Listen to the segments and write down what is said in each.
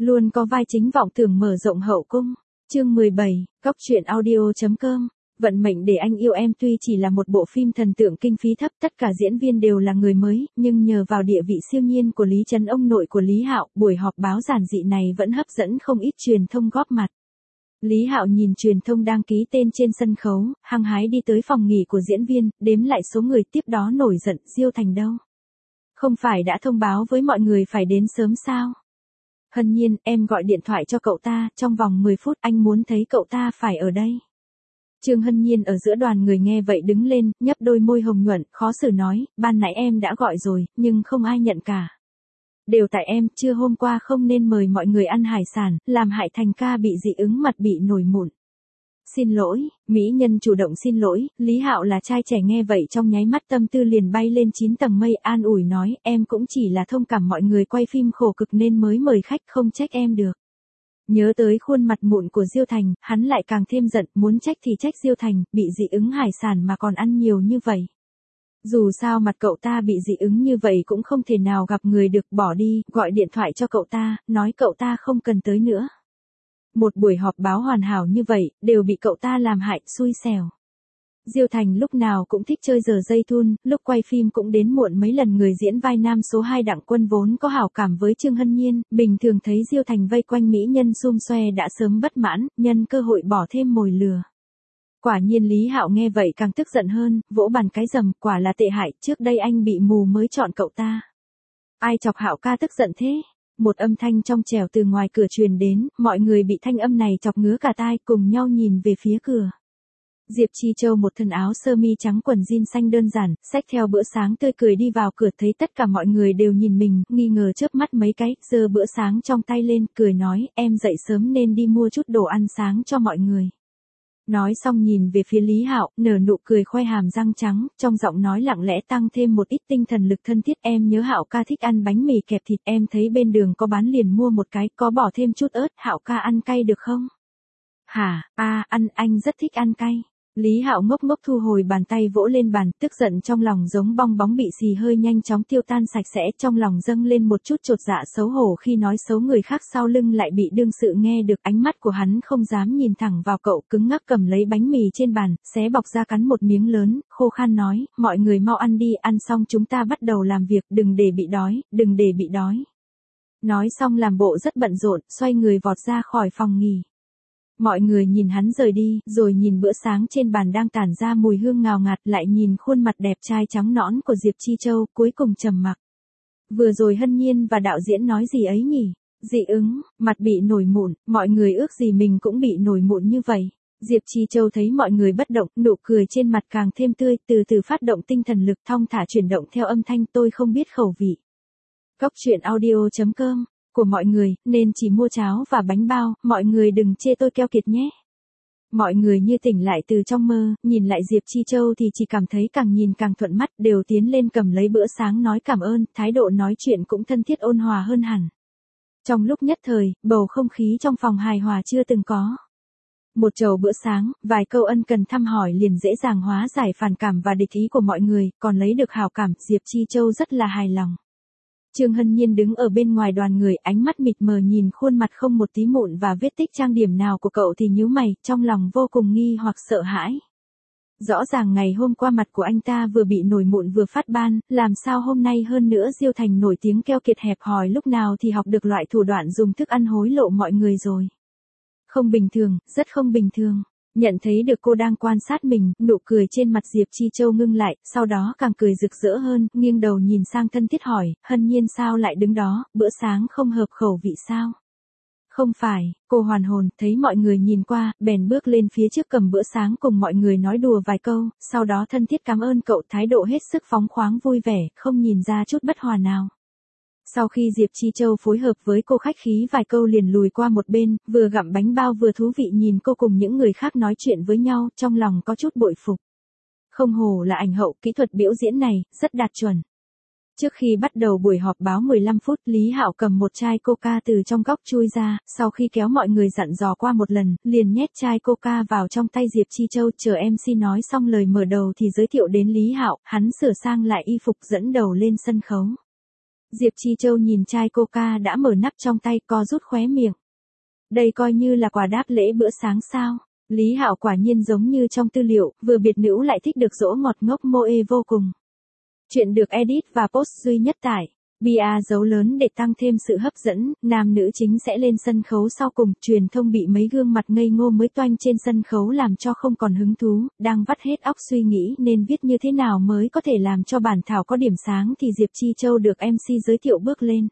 Luôn có vai chính vọng tưởng mở rộng hậu cung. Chương 17, Cóc truyện audio.com. Vận mệnh để anh yêu em tuy chỉ là một bộ phim thần tượng kinh phí thấp, tất cả diễn viên đều là người mới, nhưng nhờ vào địa vị siêu nhiên của Lý Trấn, ông nội của Lý Hạo, buổi họp báo giản dị này vẫn hấp dẫn không ít truyền thông góp mặt. Lý Hạo nhìn truyền thông đăng ký tên trên sân khấu, hăng hái đi tới phòng nghỉ của diễn viên, đếm lại số người, tiếp đó nổi giận, Diêu Thành đâu? Không phải đã thông báo với mọi người phải đến sớm sao? Hân Nhiên, em gọi điện thoại cho cậu ta, trong vòng 10 phút anh muốn thấy cậu ta phải ở đây. Trương Hân Nhiên ở giữa đoàn người nghe vậy đứng lên, nhấp đôi môi hồng nhuận, khó xử nói, ban nãy em đã gọi rồi, nhưng không ai nhận cả. Đều tại em, trưa hôm qua không nên mời mọi người ăn hải sản, làm hại Thành ca bị dị ứng, mặt bị nổi mụn. Xin lỗi, mỹ nhân chủ động xin lỗi. Lý Hạo là trai trẻ nghe vậy trong nháy mắt tâm tư liền bay lên 9 tầng mây, an ủi nói, em cũng chỉ là thông cảm mọi người quay phim khổ cực nên mới mời khách, không trách em được. Nhớ tới khuôn mặt mụn của Diêu Thành, hắn lại càng thêm giận, muốn trách thì trách Diêu Thành, bị dị ứng hải sản mà còn ăn nhiều như vậy. Dù sao mặt cậu ta bị dị ứng như vậy cũng không thể nào gặp người được, bỏ đi, gọi điện thoại cho cậu ta, nói cậu ta không cần tới nữa. Một buổi họp báo hoàn hảo như vậy, đều bị cậu ta làm hại, xui xẻo. Diêu Thành lúc nào cũng thích chơi giờ dây thun, lúc quay phim cũng đến muộn mấy lần. Người diễn vai nam số 2 Đặng Quân vốn có hảo cảm với Trương Hân Nhiên, bình thường thấy Diêu Thành vây quanh mỹ nhân xum xoe đã sớm bất mãn, nhân cơ hội bỏ thêm mồi lừa. Quả nhiên Lý Hạo nghe vậy càng tức giận hơn, vỗ bàn cái rầm, quả là tệ hại, trước đây anh bị mù mới chọn cậu ta. Ai chọc Hạo ca tức giận thế? Một âm thanh trong trẻo từ ngoài cửa truyền đến, mọi người bị thanh âm này chọc ngứa cả tai, cùng nhau nhìn về phía cửa. Diệp Chi Châu một thân áo sơ mi trắng quần jean xanh đơn giản, xách theo bữa sáng tươi cười đi vào cửa, thấy tất cả mọi người đều nhìn mình, nghi ngờ chớp mắt mấy cái, giơ bữa sáng trong tay lên, cười nói, em dậy sớm nên đi mua chút đồ ăn sáng cho mọi người. Nói xong nhìn về phía Lý Hạo, nở nụ cười khoe hàm răng trắng, trong giọng nói lặng lẽ tăng thêm một ít tinh thần lực thân thiết, em nhớ Hạo ca thích ăn bánh mì kẹp thịt, em thấy bên đường có bán liền mua một cái, có bỏ thêm chút ớt, Hạo ca ăn cay được không? Hả, ăn, anh rất thích ăn cay. Lý Hạo ngốc ngốc thu hồi bàn tay vỗ lên bàn, tức giận trong lòng giống bong bóng bị xì hơi nhanh chóng tiêu tan sạch sẽ, trong lòng dâng lên một chút chột dạ xấu hổ khi nói xấu người khác sau lưng lại bị đương sự nghe được, ánh mắt của hắn không dám nhìn thẳng vào cậu, cứng ngắc cầm lấy bánh mì trên bàn, xé bọc ra cắn một miếng lớn, khô khan nói, mọi người mau ăn đi, ăn xong chúng ta bắt đầu làm việc, đừng để bị đói, đừng để bị đói. Nói xong làm bộ rất bận rộn, xoay người vọt ra khỏi phòng nghỉ. Mọi người nhìn hắn rời đi, rồi nhìn bữa sáng trên bàn đang tản ra mùi hương ngào ngạt, lại nhìn khuôn mặt đẹp trai trắng nõn của Diệp Chi Châu, cuối cùng trầm mặc. Vừa rồi Hân Nhiên và đạo diễn nói gì ấy nhỉ? Dị ứng, mặt bị nổi mụn, mọi người ước gì mình cũng bị nổi mụn như vậy. Diệp Chi Châu thấy mọi người bất động, nụ cười trên mặt càng thêm tươi, từ từ phát động tinh thần lực thong thả chuyển động theo âm thanh, tôi không biết khẩu vị. Cóc truyện audio.com của mọi người, nên chỉ mua cháo và bánh bao, mọi người đừng chê tôi keo kiệt nhé. Mọi người như tỉnh lại từ trong mơ, nhìn lại Diệp Chi Châu thì chỉ cảm thấy càng nhìn càng thuận mắt, đều tiến lên cầm lấy bữa sáng nói cảm ơn, thái độ nói chuyện cũng thân thiết ôn hòa hơn hẳn. Trong lúc nhất thời, bầu không khí trong phòng hài hòa chưa từng có. Một chầu bữa sáng, vài câu ân cần thăm hỏi liền dễ dàng hóa giải phản cảm và địch ý của mọi người, còn lấy được hảo cảm, Diệp Chi Châu rất là hài lòng. Trương Hân Nhiên đứng ở bên ngoài đoàn người, ánh mắt mịt mờ nhìn khuôn mặt không một tí mụn và vết tích trang điểm nào của cậu thì nhíu mày, trong lòng vô cùng nghi hoặc sợ hãi. Rõ ràng ngày hôm qua mặt của anh ta vừa bị nổi mụn vừa phát ban, làm sao hôm nay hơn nữa Diêu Thành nổi tiếng keo kiệt hẹp hòi lúc nào thì học được loại thủ đoạn dùng thức ăn hối lộ mọi người rồi. Không bình thường, rất không bình thường. Nhận thấy được cô đang quan sát mình, nụ cười trên mặt Diệp Chi Châu ngưng lại, sau đó càng cười rực rỡ hơn, nghiêng đầu nhìn sang thân thiết hỏi, Hân Nhiên sao lại đứng đó, bữa sáng không hợp khẩu vị sao? Không phải, cô hoàn hồn, thấy mọi người nhìn qua, bèn bước lên phía trước cầm bữa sáng cùng mọi người nói đùa vài câu, sau đó thân thiết cảm ơn cậu, thái độ hết sức phóng khoáng vui vẻ, không nhìn ra chút bất hòa nào. Sau khi Diệp Chi Châu phối hợp với cô khách khí vài câu liền lùi qua một bên, vừa gặm bánh bao vừa thú vị nhìn cô cùng những người khác nói chuyện với nhau, trong lòng có chút bội phục. Không hổ là ảnh hậu, kỹ thuật biểu diễn này, rất đạt chuẩn. Trước khi bắt đầu buổi họp báo 15 phút, Lý Hạo cầm một chai coca từ trong góc chui ra, sau khi kéo mọi người dặn dò qua một lần, liền nhét chai coca vào trong tay Diệp Chi Châu, chờ MC nói xong lời mở đầu thì giới thiệu đến Lý Hạo, hắn sửa sang lại y phục dẫn đầu lên sân khấu. Diệp Chi Châu nhìn chai coca đã mở nắp trong tay, co rút khóe miệng. Đây coi như là quà đáp lễ bữa sáng sao? Lý Hạo quả nhiên giống như trong tư liệu, vừa biệt nữ lại thích được dỗ ngọt ngốc Moe vô cùng. Chuyện được edit và post duy nhất tại bia dấu lớn để tăng thêm sự hấp dẫn, nam nữ chính sẽ lên sân khấu sau cùng, truyền thông bị mấy gương mặt ngây ngô mới toanh trên sân khấu làm cho không còn hứng thú, đang vắt hết óc suy nghĩ nên viết như thế nào mới có thể làm cho bản thảo có điểm sáng thì Diệp Chi Châu được MC giới thiệu bước lên.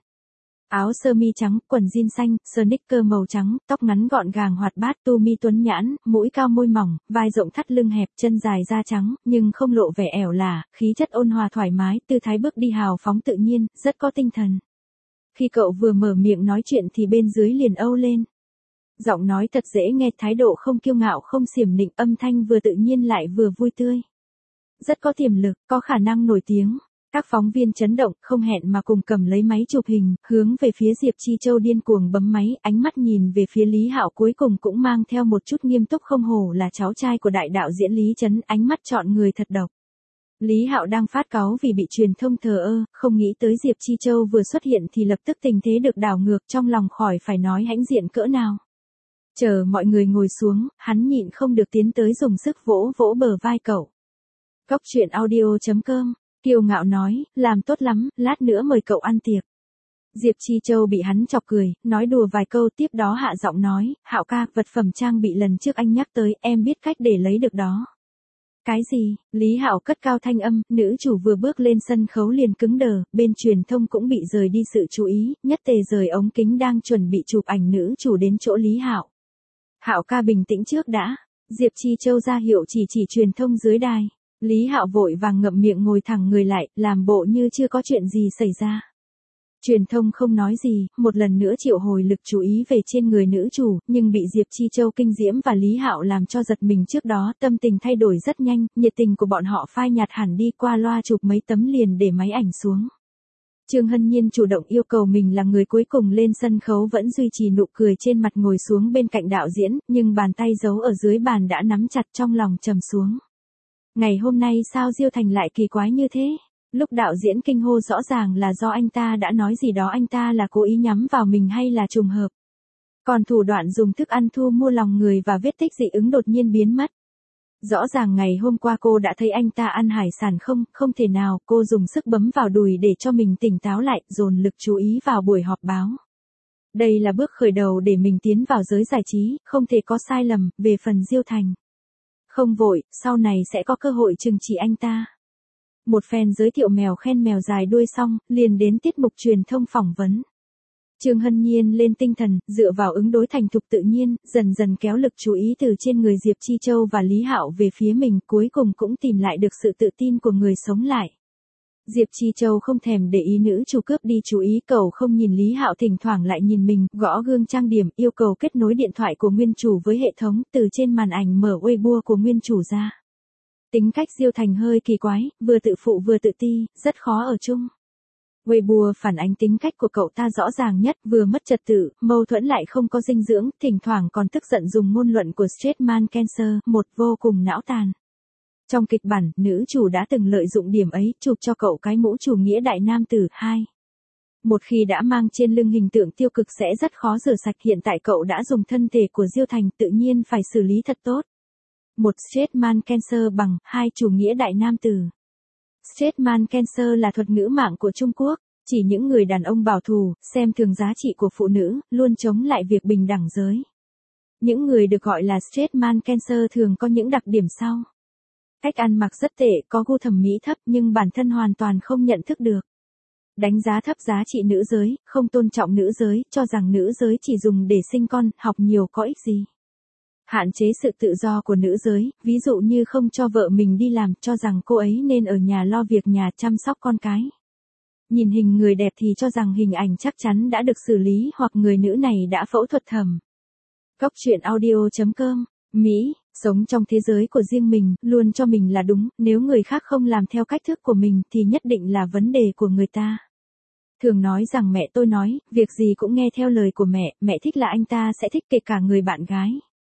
Áo sơ mi trắng, quần jean xanh, sneaker màu trắng, tóc ngắn gọn gàng hoạt bát, tu mi tuấn nhãn, mũi cao môi mỏng, vai rộng thắt lưng hẹp, chân dài da trắng, nhưng không lộ vẻ ẻo lả, khí chất ôn hòa thoải mái, tư thái bước đi hào phóng tự nhiên, rất có tinh thần. Khi cậu vừa mở miệng nói chuyện thì bên dưới liền âu lên. Giọng nói thật dễ nghe, thái độ không kiêu ngạo không xiểm nịnh, âm thanh vừa tự nhiên lại vừa vui tươi. Rất có tiềm lực, có khả năng nổi tiếng. Các phóng viên chấn động, không hẹn mà cùng cầm lấy máy chụp hình, hướng về phía Diệp Chi Châu điên cuồng bấm máy, ánh mắt nhìn về phía Lý Hạo cuối cùng cũng mang theo một chút nghiêm túc, không hổ là cháu trai của đại đạo diễn Lý Chấn, ánh mắt chọn người thật độc. Lý Hạo đang phát cáu vì bị truyền thông thờ ơ, không nghĩ tới Diệp Chi Châu vừa xuất hiện thì lập tức tình thế được đảo ngược, trong lòng khỏi phải nói hãnh diện cỡ nào. Chờ mọi người ngồi xuống, hắn nhịn không được tiến tới dùng sức vỗ vỗ bờ vai cậu. Cóc truyện audio.com Kiêu ngạo nói, làm tốt lắm, lát nữa mời cậu ăn tiệc. Diệp Chi Châu bị hắn chọc cười, nói đùa vài câu tiếp đó hạ giọng nói, Hạo ca, vật phẩm trang bị lần trước anh nhắc tới, em biết cách để lấy được đó. Cái gì? Lý Hạo cất cao thanh âm, nữ chủ vừa bước lên sân khấu liền cứng đờ, bên truyền thông cũng bị rời đi sự chú ý, nhất tề rời ống kính đang chuẩn bị chụp ảnh nữ chủ đến chỗ Lý Hạo. Hạo ca bình tĩnh trước đã. Diệp Chi Châu ra hiệu chỉ truyền thông dưới đài. Lý Hạo vội vàng ngậm miệng ngồi thẳng người lại, làm bộ như chưa có chuyện gì xảy ra. Truyền thông không nói gì, một lần nữa triệu hồi lực chú ý về trên người nữ chủ, nhưng bị Diệp Chi Châu kinh diễm và Lý Hạo làm cho giật mình trước đó, tâm tình thay đổi rất nhanh, nhiệt tình của bọn họ phai nhạt hẳn đi, qua loa chụp mấy tấm liền để máy ảnh xuống. Trương Hân Nhiên chủ động yêu cầu mình là người cuối cùng lên sân khấu, vẫn duy trì nụ cười trên mặt, ngồi xuống bên cạnh đạo diễn, nhưng bàn tay giấu ở dưới bàn đã nắm chặt, trong lòng trầm xuống. Ngày hôm nay sao Diêu Thành lại kỳ quái như thế? Lúc đạo diễn kinh hô rõ ràng là do anh ta đã nói gì đó, anh ta là cố ý nhắm vào mình hay là trùng hợp? Còn thủ đoạn dùng thức ăn thu mua lòng người và vết tích dị ứng đột nhiên biến mất. Rõ ràng ngày hôm qua cô đã thấy anh ta ăn hải sản không thể nào, cô dùng sức bấm vào đùi để cho mình tỉnh táo lại, dồn lực chú ý vào buổi họp báo. Đây là bước khởi đầu để mình tiến vào giới giải trí, không thể có sai lầm, về phần Diêu Thành. Không vội, sau này sẽ có cơ hội trừng trị anh ta. Một phen giới thiệu mèo khen mèo dài đuôi xong, liền đến tiết mục truyền thông phỏng vấn. Trương Hân Nhiên lên tinh thần, dựa vào ứng đối thành thục tự nhiên, dần dần kéo lực chú ý từ trên người Diệp Chi Châu và Lý Hạo về phía mình, cuối cùng cũng tìm lại được sự tự tin của người sống lại. Diệp Chi Châu không thèm để ý nữ chủ cướp đi chú ý, cậu không nhìn Lý Hạo, thỉnh thoảng lại nhìn mình, gõ gương trang điểm, yêu cầu kết nối điện thoại của nguyên chủ với hệ thống, từ trên màn ảnh mở Weibo của nguyên chủ ra. Tính cách Diêu Thành hơi kỳ quái, vừa tự phụ vừa tự ti, rất khó ở chung. Weibo phản ánh tính cách của cậu ta rõ ràng nhất, vừa mất trật tự, mâu thuẫn lại không có dinh dưỡng, thỉnh thoảng còn tức giận dùng ngôn luận của Straight Man Cancer, một vô cùng não tàn. Trong kịch bản, nữ chủ đã từng lợi dụng điểm ấy, chụp cho cậu cái mũ chủ nghĩa đại nam tử. 2. Một khi đã mang trên lưng hình tượng tiêu cực sẽ rất khó rửa sạch, hiện tại cậu đã dùng thân thể của Diêu Thành, tự nhiên phải xử lý thật tốt. 1. Straight Man Cancer bằng 2. Chủ nghĩa đại nam tử. Straight Man Cancer là thuật ngữ mạng của Trung Quốc, chỉ những người đàn ông bảo thủ, xem thường giá trị của phụ nữ, luôn chống lại việc bình đẳng giới. Những người được gọi là Straight Man Cancer thường có những đặc điểm sau. Cách ăn mặc rất tệ, có gu thẩm mỹ thấp nhưng bản thân hoàn toàn không nhận thức được. Đánh giá thấp giá trị nữ giới, không tôn trọng nữ giới, cho rằng nữ giới chỉ dùng để sinh con, học nhiều có ích gì. Hạn chế sự tự do của nữ giới, ví dụ như không cho vợ mình đi làm, cho rằng cô ấy nên ở nhà lo việc nhà, chăm sóc con cái. Nhìn hình người đẹp thì cho rằng hình ảnh chắc chắn đã được xử lý hoặc người nữ này đã phẫu thuật thẩm. Cóc truyện audio.com Mỹ, sống trong thế giới của riêng mình, luôn cho mình là đúng, nếu người khác không làm theo cách thức của mình thì nhất định là vấn đề của người ta. Thường nói rằng mẹ tôi nói, việc gì cũng nghe theo lời của mẹ thích là anh ta sẽ thích, kể cả người bạn gái.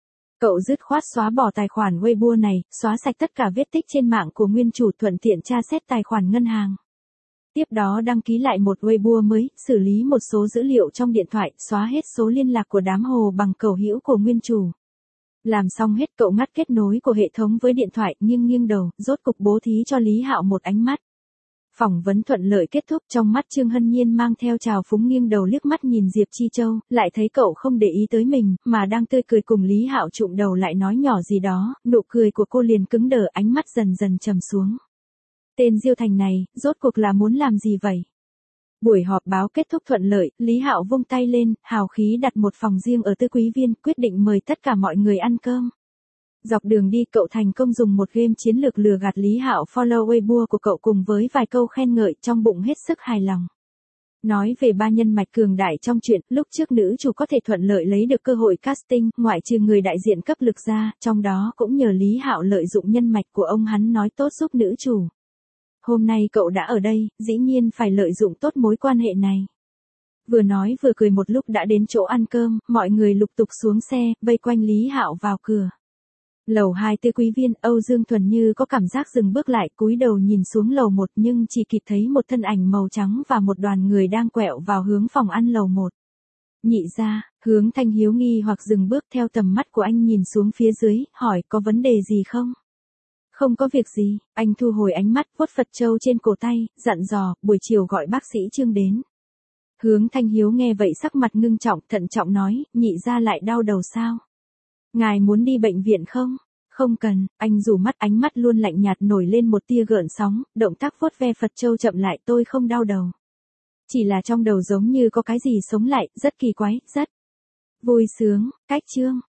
Cậu dứt khoát xóa bỏ tài khoản Weibo này, xóa sạch tất cả vết tích trên mạng của nguyên chủ, thuận tiện tra xét tài khoản ngân hàng. Tiếp đó đăng ký lại một Weibo mới, xử lý một số dữ liệu trong điện thoại, xóa hết số liên lạc của đám hồ bằng cầu hữu của nguyên chủ. Làm xong hết cậu ngắt kết nối của hệ thống với điện thoại, nghiêng nghiêng đầu, rốt cục bố thí cho Lý Hạo một ánh mắt. Phỏng vấn thuận lợi kết thúc, trong mắt Trương Hân Nhiên mang theo trào phúng, nghiêng đầu liếc mắt nhìn Diệp Chi Châu, lại thấy cậu không để ý tới mình, mà đang tươi cười cùng Lý Hạo chụm đầu lại nói nhỏ gì đó, nụ cười của cô liền cứng đờ, ánh mắt dần dần trầm xuống. Tên Diêu Thành này, rốt cuộc là muốn làm gì vậy? Buổi họp báo kết thúc thuận lợi, Lý Hạo vung tay lên, hào khí đặt một phòng riêng ở Tư Quý Viên, quyết định mời tất cả mọi người ăn cơm. Dọc đường đi cậu thành công dùng một game chiến lược lừa gạt Lý Hạo follow Weibo của cậu cùng với vài câu khen ngợi, trong bụng hết sức hài lòng. Nói về ba nhân mạch cường đại trong chuyện, lúc trước nữ chủ có thể thuận lợi lấy được cơ hội casting, ngoại trừ người đại diện cấp lực ra, trong đó cũng nhờ Lý Hạo lợi dụng nhân mạch của ông hắn nói tốt giúp nữ chủ. Hôm nay cậu đã ở đây, dĩ nhiên phải lợi dụng tốt mối quan hệ này. Vừa nói vừa cười một lúc đã đến chỗ ăn cơm, mọi người lục tục xuống xe, vây quanh Lý Hạo vào cửa. Lầu 2 Tư Quý Viên, Âu Dương Thuần như có cảm giác dừng bước lại, cúi đầu nhìn xuống lầu 1 nhưng chỉ kịp thấy một thân ảnh màu trắng và một đoàn người đang quẹo vào hướng phòng ăn lầu 1. Nhị gia, Hướng Thanh hiếu nghi hoặc dừng bước, theo tầm mắt của anh nhìn xuống phía dưới, hỏi có vấn đề gì không? Không có việc gì, anh thu hồi ánh mắt, vuốt Phật châu trên cổ tay, dặn dò, buổi chiều gọi bác sĩ Trương đến. Hướng Thanh hiếu nghe vậy sắc mặt ngưng trọng, thận trọng nói, nhị gia lại đau đầu sao? Ngài muốn đi bệnh viện không? Không cần, anh rủ mắt, ánh mắt luôn lạnh nhạt nổi lên một tia gợn sóng, động tác vuốt ve Phật châu chậm lại, tôi không đau đầu. Chỉ là trong đầu giống như có cái gì sống lại, rất kỳ quái, rất vui sướng, cách Trương.